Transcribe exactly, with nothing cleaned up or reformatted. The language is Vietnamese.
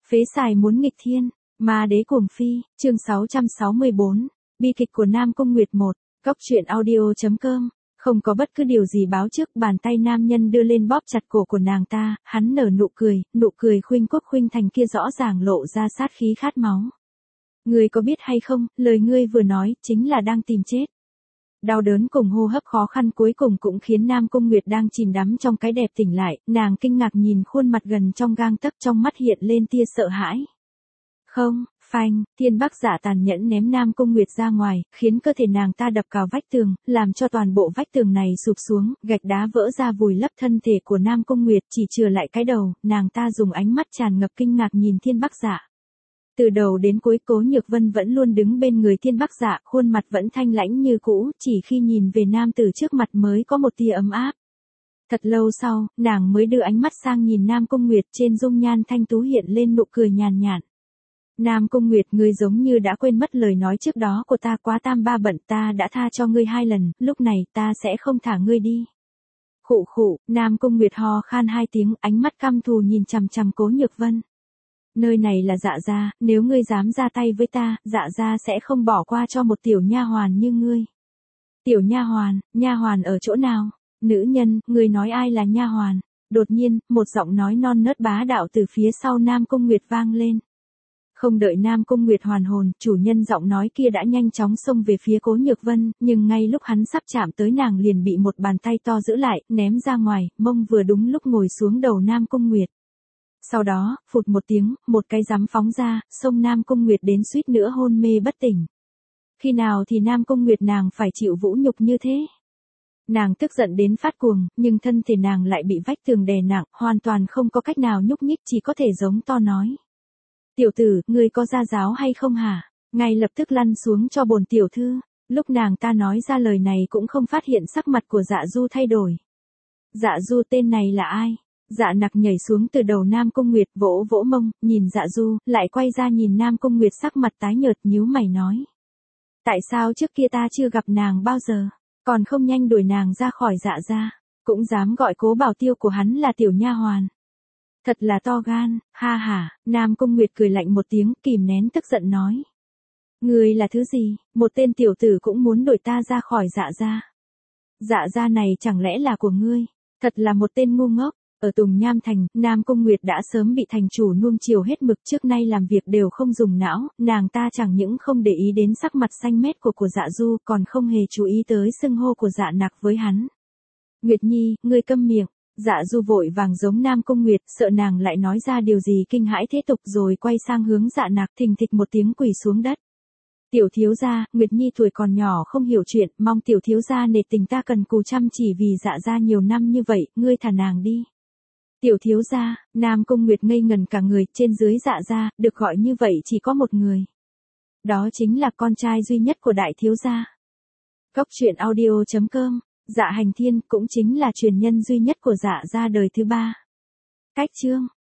Phế xài muốn nghịch thiên, ma đế cuồng phi, chương sáu trăm sáu mươi bốn, bi kịch của Nam Cung Nguyệt một, góc truyện audio.com. Không có bất cứ điều gì báo trước, bàn tay nam nhân đưa lên bóp chặt cổ của nàng ta, hắn nở nụ cười, nụ cười khuynh quốc khuynh thành kia rõ ràng lộ ra sát khí khát máu. Ngươi có biết hay không, lời ngươi vừa nói, chính là đang tìm chết. Đau đớn cùng hô hấp khó khăn cuối cùng cũng khiến Nam Cung Nguyệt đang chìm đắm trong cái đẹp tỉnh lại, nàng kinh ngạc nhìn khuôn mặt gần trong gang tấc, trong mắt hiện lên tia sợ hãi. Không, phanh, Thiên Bắc Dạ tàn nhẫn ném Nam Cung Nguyệt ra ngoài, khiến cơ thể nàng ta đập cào vách tường, làm cho toàn bộ vách tường này sụp xuống, gạch đá vỡ ra vùi lấp thân thể của Nam Cung Nguyệt, chỉ chừa lại cái đầu, nàng ta dùng ánh mắt tràn ngập kinh ngạc nhìn Thiên Bắc Dạ. Từ đầu đến cuối Cố Nhược Vân vẫn luôn đứng bên người Thiên Bắc Dạ, khuôn mặt vẫn thanh lãnh như cũ, chỉ khi nhìn về nam tử trước mặt mới có một tia ấm áp. Thật lâu sau, nàng mới đưa ánh mắt sang nhìn Nam Cung Nguyệt, trên dung nhan thanh tú hiện lên nụ cười nhàn nhạt. Nam Cung Nguyệt, ngươi giống như đã quên mất lời nói trước đó của ta, quá tam ba bận, ta đã tha cho ngươi hai lần, lúc này ta sẽ không thả ngươi đi. Khụ khụ, Nam Cung Nguyệt ho khan hai tiếng, ánh mắt căm thù nhìn chằm chằm Cố Nhược Vân. Nơi này là Dạ gia, nếu ngươi dám ra tay với ta, Dạ gia sẽ không bỏ qua cho một tiểu nha hoàn như ngươi. Tiểu nha hoàn, nha hoàn ở chỗ nào? Nữ nhân, ngươi nói ai là nha hoàn? Đột nhiên, một giọng nói non nớt bá đạo từ phía sau Nam Cung Nguyệt vang lên. Không đợi Nam Cung Nguyệt hoàn hồn, chủ nhân giọng nói kia đã nhanh chóng xông về phía Cố Nhược Vân, nhưng ngay lúc hắn sắp chạm tới nàng liền bị một bàn tay to giữ lại, ném ra ngoài, mông vừa đúng lúc ngồi xuống đầu Nam Cung Nguyệt. Sau đó, phụt một tiếng, một cái giám phóng ra, xông Nam Cung Nguyệt đến suýt nữa hôn mê bất tỉnh. Khi nào thì Nam Cung Nguyệt nàng phải chịu vũ nhục như thế? Nàng tức giận đến phát cuồng, nhưng thân thể nàng lại bị vách tường đè nặng, hoàn toàn không có cách nào nhúc nhích, chỉ có thể giống to nói. Tiểu tử, ngươi có gia giáo hay không hả? Ngay lập tức lăn xuống cho bổn tiểu thư. Lúc nàng ta nói ra lời này cũng không phát hiện sắc mặt của Dạ Du thay đổi. Dạ Du, tên này là ai? Dạ Nặc nhảy xuống từ đầu Nam Cung Nguyệt, vỗ vỗ mông, nhìn Dạ Du, lại quay ra nhìn Nam Cung Nguyệt sắc mặt tái nhợt, nhíu mày nói. Tại sao trước kia ta chưa gặp nàng bao giờ, còn không nhanh đuổi nàng ra khỏi Dạ gia, cũng dám gọi Cố Bảo Tiêu của hắn là tiểu nha hoàn. Thật là to gan, ha ha, Nam Cung Nguyệt cười lạnh một tiếng, kìm nén tức giận nói. Ngươi là thứ gì, một tên tiểu tử cũng muốn đuổi ta ra khỏi Dạ gia. Dạ gia này chẳng lẽ là của ngươi, thật là một tên ngu ngốc. Ở Tùng Nham Thành, Nam Cung Nguyệt đã sớm bị thành chủ nuông chiều hết mực, trước nay làm việc đều không dùng não, nàng ta chẳng những không để ý đến sắc mặt xanh mét của của Dạ Du, còn không hề chú ý tới xưng hô của Dạ Nặc với hắn. Nguyệt Nhi, ngươi câm miệng. Dạ Du vội vàng giống Nam Cung Nguyệt, sợ nàng lại nói ra điều gì kinh hãi thế tục, rồi quay sang hướng Dạ Nặc, thình thịch một tiếng quỳ xuống đất. Tiểu thiếu gia, Nguyệt Nhi tuổi còn nhỏ không hiểu chuyện, mong tiểu thiếu gia nể tình, ta cần cù chăm chỉ vì Dạ gia nhiều năm như vậy, ngươi thả nàng đi. Tiểu thiếu gia, Nam Cung Nguyệt ngây ngần cả người, trên dưới Dạ gia, được gọi như vậy chỉ có một người. Đó chính là con trai duy nhất của đại thiếu gia. Góc truyện audio.com. Dạ Hành Thiên cũng chính là truyền nhân duy nhất của Dạ gia đời thứ ba. Cách chương